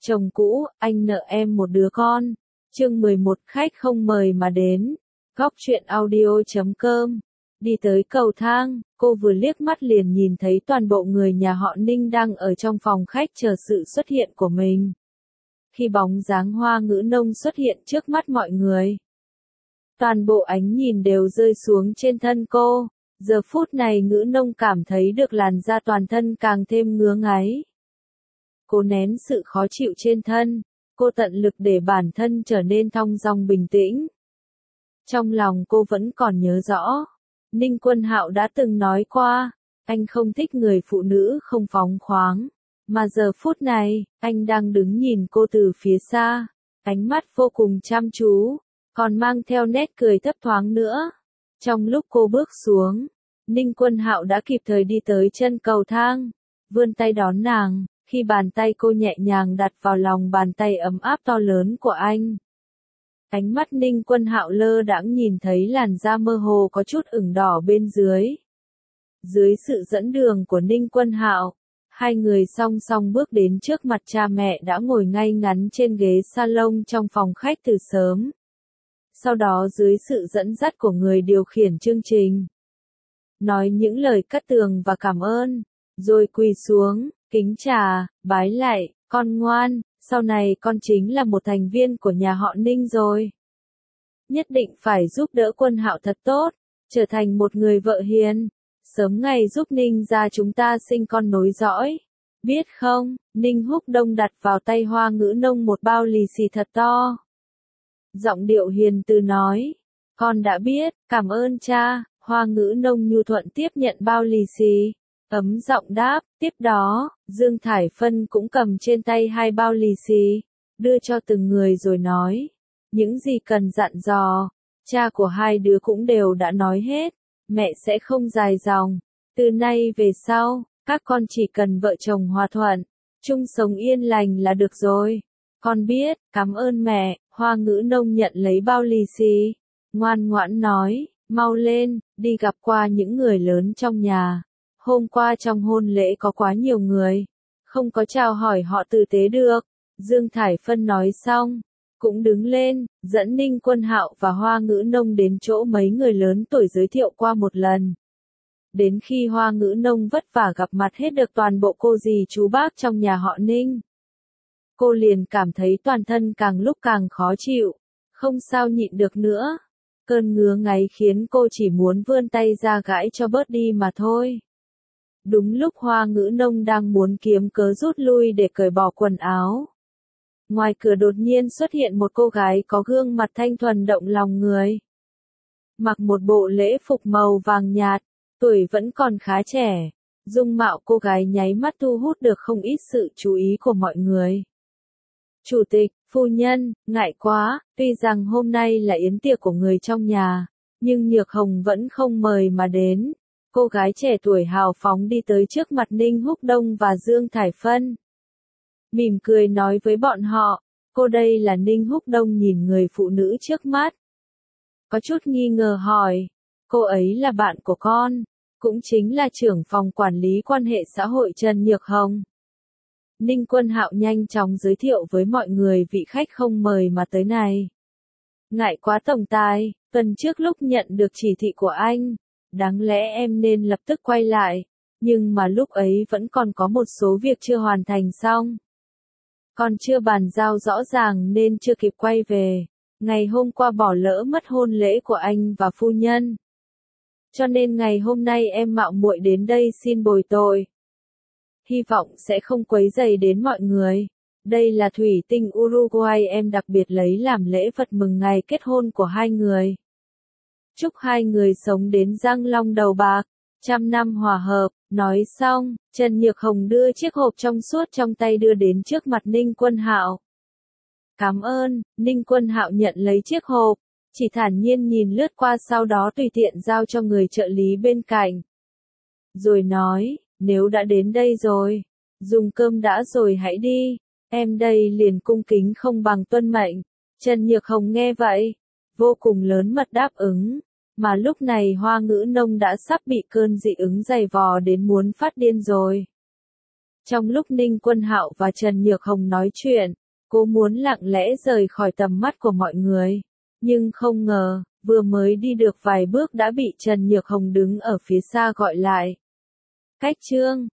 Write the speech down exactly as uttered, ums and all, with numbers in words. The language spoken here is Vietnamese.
Chồng cũ, anh nợ em một đứa con. Chương mười một khách không mời mà đến. Góc truyện audio chấm com. Đi tới cầu thang, cô vừa liếc mắt liền nhìn thấy toàn bộ người nhà họ Ninh đang ở trong phòng khách chờ sự xuất hiện của mình. Khi bóng dáng Hoa Ngữ Nông xuất hiện trước mắt mọi người, toàn bộ ánh nhìn đều rơi xuống trên thân cô. Giờ phút này Ngữ Nông cảm thấy được làn da toàn thân càng thêm ngứa ngáy. Cô nén sự khó chịu trên thân, cô tận lực để bản thân trở nên thong dong bình tĩnh. Trong lòng cô vẫn còn nhớ rõ, Ninh Quân Hạo đã từng nói qua, anh không thích người phụ nữ không phóng khoáng, mà giờ phút này, anh đang đứng nhìn cô từ phía xa, ánh mắt vô cùng chăm chú, còn mang theo nét cười thấp thoáng nữa. Trong lúc cô bước xuống, Ninh Quân Hạo đã kịp thời đi tới chân cầu thang, vươn tay đón nàng. Khi bàn tay cô nhẹ nhàng đặt vào lòng bàn tay ấm áp to lớn của anh. Ánh mắt Ninh Quân Hạo lơ đãng nhìn thấy làn da mơ hồ có chút ửng đỏ bên dưới. Dưới sự dẫn đường của Ninh Quân Hạo, hai người song song bước đến trước mặt cha mẹ đã ngồi ngay ngắn trên ghế salon trong phòng khách từ sớm. Sau đó dưới sự dẫn dắt của người điều khiển chương trình, nói những lời cắt tường và cảm ơn, rồi quỳ xuống. Kính trà, bái lạy, con ngoan, sau này con chính là một thành viên của nhà họ Ninh rồi. Nhất định phải giúp đỡ Quân Hạo thật tốt, trở thành một người vợ hiền, sớm ngày giúp Ninh gia chúng ta sinh con nối dõi. Biết không, Ninh Húc Đông đặt vào tay Hoa Ngữ Nông một bao lì xì thật to. Giọng điệu hiền từ nói, con đã biết, cảm ơn cha. Hoa Ngữ Nông nhu thuận tiếp nhận bao lì xì. Ấm giọng đáp, tiếp đó, Dương Thải Phân cũng cầm trên tay hai bao lì xì, đưa cho từng người rồi nói, những gì cần dặn dò, cha của hai đứa cũng đều đã nói hết, mẹ sẽ không dài dòng, từ nay về sau, các con chỉ cần vợ chồng hòa thuận, chung sống yên lành là được rồi. Con biết, cảm ơn mẹ. Hoa Ngữ Nông nhận lấy bao lì xì, ngoan ngoãn nói, mau lên, đi gặp qua những người lớn trong nhà. Hôm qua trong hôn lễ có quá nhiều người, không có chào hỏi họ tử tế được. Dương Thải Phân nói xong, cũng đứng lên, dẫn Ninh Quân Hạo và Hoa Ngữ Nông đến chỗ mấy người lớn tuổi giới thiệu qua một lần. Đến khi Hoa Ngữ Nông vất vả gặp mặt hết được toàn bộ cô dì chú bác trong nhà họ Ninh, cô liền cảm thấy toàn thân càng lúc càng khó chịu, không sao nhịn được nữa. Cơn ngứa ngáy khiến cô chỉ muốn vươn tay ra gãi cho bớt đi mà thôi. Đúng lúc Hoa Ngữ Nông đang muốn kiếm cớ rút lui để cởi bỏ quần áo, ngoài cửa đột nhiên xuất hiện một cô gái có gương mặt thanh thuần động lòng người. Mặc một bộ lễ phục màu vàng nhạt, tuổi vẫn còn khá trẻ, dung mạo cô gái nháy mắt thu hút được không ít sự chú ý của mọi người. Chủ tịch, phu nhân, ngại quá, tuy rằng hôm nay là yến tiệc của người trong nhà, nhưng Nhược Hồng vẫn không mời mà đến. Cô gái trẻ tuổi hào phóng đi tới trước mặt Ninh Húc Đông và Dương Thải Phân. Mỉm cười nói với bọn họ, cô đây là Ninh Húc Đông nhìn người phụ nữ trước mắt. Có chút nghi ngờ hỏi, cô ấy là bạn của con, cũng chính là trưởng phòng quản lý quan hệ xã hội Trần Nhược Hồng. Ninh Quân Hạo nhanh chóng giới thiệu với mọi người vị khách không mời mà tới này. Ngại quá tổng tài, tuần trước lúc nhận được chỉ thị của anh, đáng lẽ em nên lập tức quay lại, nhưng mà lúc ấy vẫn còn có một số việc chưa hoàn thành xong. Còn chưa bàn giao rõ ràng nên chưa kịp quay về, ngày hôm qua bỏ lỡ mất hôn lễ của anh và phu nhân. Cho nên ngày hôm nay em mạo muội đến đây xin bồi tội. Hy vọng sẽ không quấy rầy đến mọi người. Đây là thủy tinh Uruguay em đặc biệt lấy làm lễ vật mừng ngày kết hôn của hai người. Chúc hai người sống đến răng long đầu bạc, trăm năm hòa hợp. Nói xong, Trần Nhược Hồng đưa chiếc hộp trong suốt trong tay đưa đến trước mặt Ninh Quân Hạo. Cảm ơn. Ninh Quân Hạo nhận lấy chiếc hộp, chỉ thản nhiên nhìn lướt qua sau đó tùy tiện giao cho người trợ lý bên cạnh. Rồi nói, nếu đã đến đây rồi, dùng cơm đã rồi hãy đi, em đây liền cung kính không bằng tuân mệnh. Trần Nhược Hồng nghe vậy, vô cùng lớn mật đáp ứng. Mà lúc này Hoa Ngữ Nông đã sắp bị cơn dị ứng dày vò đến muốn phát điên rồi. Trong lúc Ninh Quân Hạo và Trần Nhược Hồng nói chuyện, cô muốn lặng lẽ rời khỏi tầm mắt của mọi người. Nhưng không ngờ, vừa mới đi được vài bước đã bị Trần Nhược Hồng đứng ở phía xa gọi lại. Cách Trương,